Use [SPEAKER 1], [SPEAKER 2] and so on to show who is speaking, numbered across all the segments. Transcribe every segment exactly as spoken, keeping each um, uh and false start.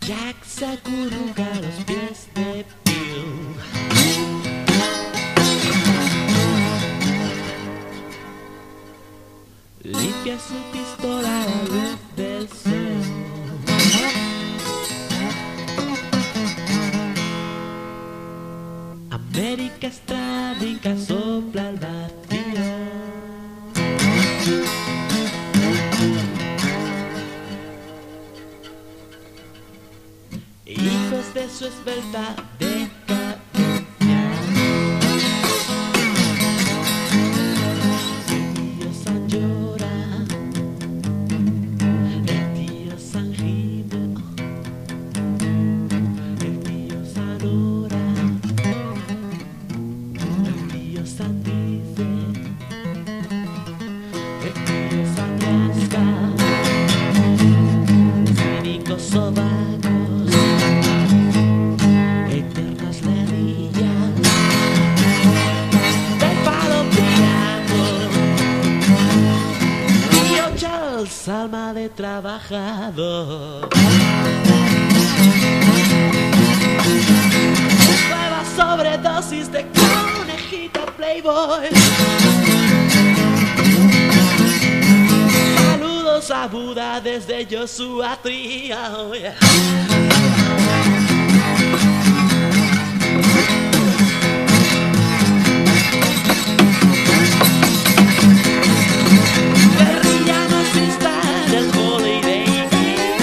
[SPEAKER 1] Jack se acurruca a los pies de Bill. Limpia su pistola a la luz del sol. América Strábica sopla al vacío. Hijos de su esbelta decadencia. El tío San llora, el tío San gime, el tío San ora, el tío San dice, el tío San rasca, cínicos sobacos, eternas ledillas del palo piano. Tío Charles, alma de trabajador. Nueva sobredosis de conejita Playboy. Saludos a Buda desde Joshua Tree. Oh, yeah. Guerrilla nazista del Holiday Inn.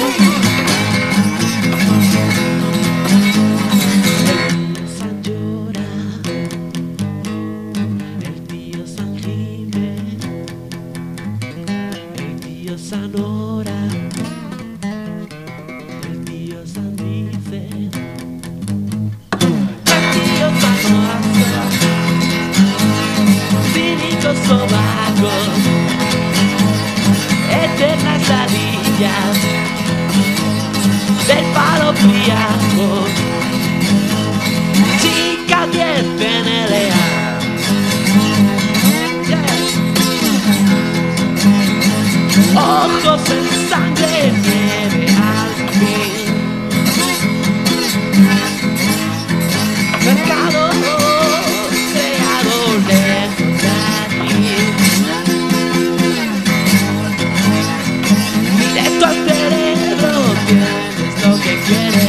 [SPEAKER 1] El tío San llora, el tío San gime, el tío San ora, el tío San dice, el tío San ora, cínicos sobacos, eternas ladillas del palo friaco, chica diez en L A. Ojos en sangre, nieve al fin. Mercado creado lejos de aquí. Directo al cerebro, tienes lo que quieres.